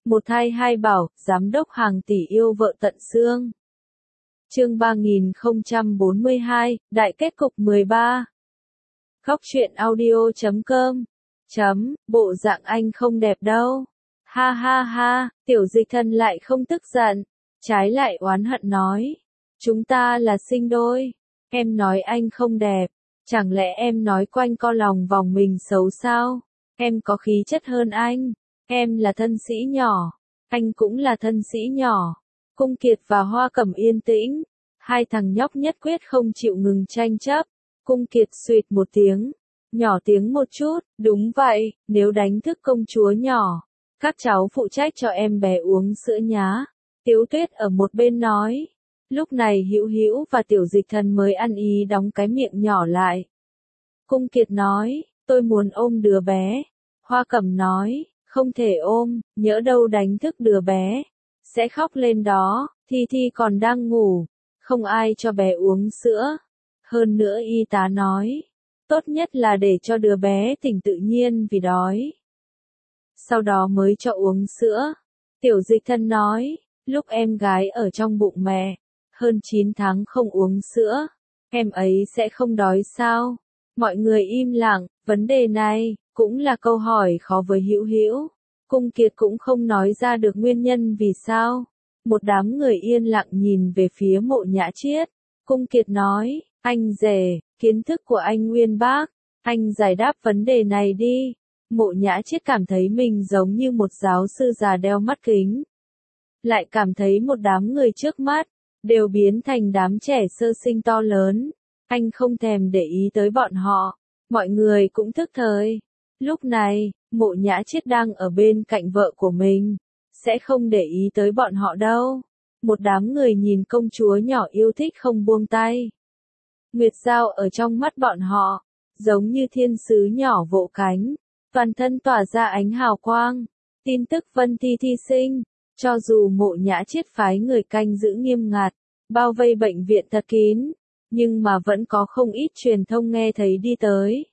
Một thai hai bảo, giám đốc hàng tỷ yêu vợ tận xương. Chương 3042, Đại kết cục 13. Khóc chuyện audio.com. Bộ dạng anh không đẹp đâu. Ha ha ha, Tiểu Dịch Thần lại không tức giận, trái lại oán hận nói. Chúng ta là sinh đôi. Em nói anh không đẹp, chẳng lẽ em nói quanh co lòng vòng mình xấu sao? Em có khí chất hơn anh. Em là thân sĩ nhỏ, anh cũng là thân sĩ nhỏ. Cung Kiệt và Hoa Cẩm yên tĩnh, hai thằng nhóc nhất quyết không chịu ngừng tranh chấp. Cung Kiệt suýt một tiếng, nhỏ tiếng một chút, đúng vậy, nếu đánh thức công chúa nhỏ, các cháu phụ trách cho em bé uống sữa nhá. Tiếu Tuyết ở một bên nói. Lúc này Hữu Hữu và Tiểu Dịch Thần mới ăn ý đóng cái miệng nhỏ lại. Cung Kiệt nói, tôi muốn ôm đứa bé. Hoa Cẩm nói, không thể ôm, nhỡ đâu đánh thức đứa bé, sẽ khóc lên đó. Thi Thi còn đang ngủ, không ai cho bé uống sữa. Hơn nữa y tá nói, tốt nhất là để cho đứa bé tỉnh tự nhiên vì đói, sau đó mới cho uống sữa. Tiểu Dịch Thần nói, lúc em gái ở trong bụng mẹ, hơn 9 tháng không uống sữa, em ấy sẽ không đói sao? Mọi người im lặng, vấn đề này cũng là câu hỏi khó với Hữu Hữu. Cung Kiệt cũng không nói ra được nguyên nhân vì sao. Một đám người yên lặng nhìn về phía Mộ Nhã Chiết. Cung Kiệt nói, anh rể, kiến thức của anh uyên bác, anh giải đáp vấn đề này đi. Mộ Nhã Chiết cảm thấy mình giống như một giáo sư già đeo mắt kính. Lại cảm thấy một đám người trước mắt đều biến thành đám trẻ sơ sinh to lớn. Anh không thèm để ý tới bọn họ. Mọi người cũng thức thời. Lúc này, Mộ Nhã Chiết đang ở bên cạnh vợ của mình, sẽ không để ý tới bọn họ đâu. Một đám người nhìn công chúa nhỏ yêu thích không buông tay. Nguyệt Giao ở trong mắt bọn họ, giống như thiên sứ nhỏ vỗ cánh, toàn thân tỏa ra ánh hào quang. Tin tức Vân Thi thi sinh, cho dù Mộ Nhã Chiết phái người canh giữ nghiêm ngặt, bao vây bệnh viện thật kín, nhưng mà vẫn có không ít truyền thông nghe thấy đi tới.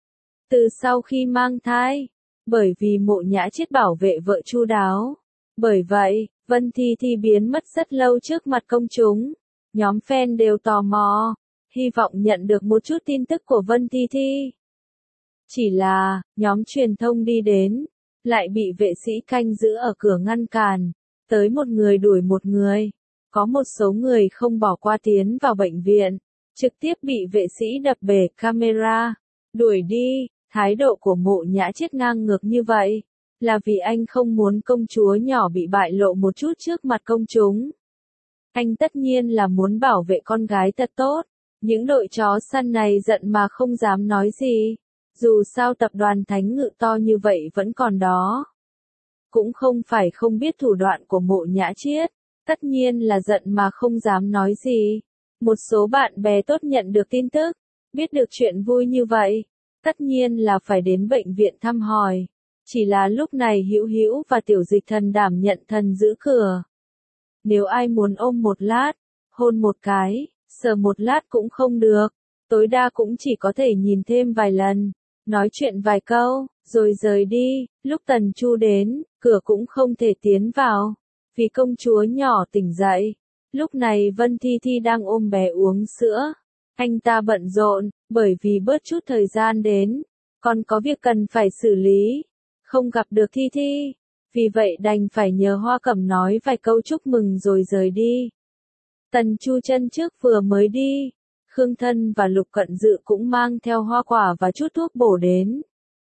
Từ sau khi mang thai, bởi vì Mộ Nhã Chiết bảo vệ vợ chu đáo, bởi vậy, Vân Thi thi biến mất rất lâu trước mặt công chúng. Nhóm fan đều tò mò, hy vọng nhận được một chút tin tức của Vân Thi thi. Chỉ là, nhóm truyền thông đi đến, lại bị vệ sĩ canh giữ ở cửa ngăn cản, tới một người đuổi một người. Có một số người không bỏ qua tiến vào bệnh viện, trực tiếp bị vệ sĩ đập bể camera, đuổi đi. Thái độ của Mộ Nhã Chiết ngang ngược như vậy, là vì anh không muốn công chúa nhỏ bị bại lộ một chút trước mặt công chúng. Anh tất nhiên là muốn bảo vệ con gái thật tốt. Những đội chó săn này giận mà không dám nói gì. Dù sao tập đoàn Thánh Ngự to như vậy vẫn còn đó. Cũng không phải không biết thủ đoạn của Mộ Nhã Chiết, tất nhiên là giận mà không dám nói gì. Một số bạn bè tốt nhận được tin tức, biết được chuyện vui như vậy, tất nhiên là phải đến bệnh viện thăm hỏi. Chỉ là lúc này Hữu Hữu và Tiểu Dịch Thần đảm nhận thần giữ cửa. Nếu ai muốn ôm một lát, hôn một cái, sờ một lát cũng không được, tối đa cũng chỉ có thể nhìn thêm vài lần, nói chuyện vài câu, rồi rời đi. Lúc Tần Chu đến, cửa cũng không thể tiến vào, vì công chúa nhỏ tỉnh dậy. Lúc này Vân Thi thi đang ôm bé uống sữa. Anh ta bận rộn, bởi vì bớt chút thời gian đến, còn có việc cần phải xử lý, không gặp được Thi thi. Vì vậy đành phải nhờ Hoa Cẩm nói vài câu chúc mừng rồi rời đi. Tần Chu chân trước vừa mới đi, Khương Thân và Lục Cận Dự cũng mang theo hoa quả và chút thuốc bổ đến.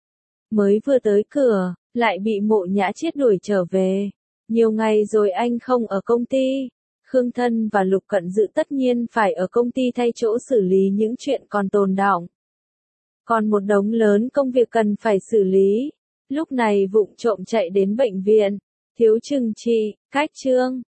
Mới vừa tới cửa, lại bị Mộ Nhã Chiết đuổi trở về. Nhiều ngày rồi anh không ở công ty. Khương Thân và Lục Cận Dự tất nhiên phải ở công ty thay chỗ xử lý những chuyện còn tồn đọng. Còn một đống lớn công việc cần phải xử lý. Lúc này vụng trộm chạy đến bệnh viện, thiếu chừng trị, cách trương,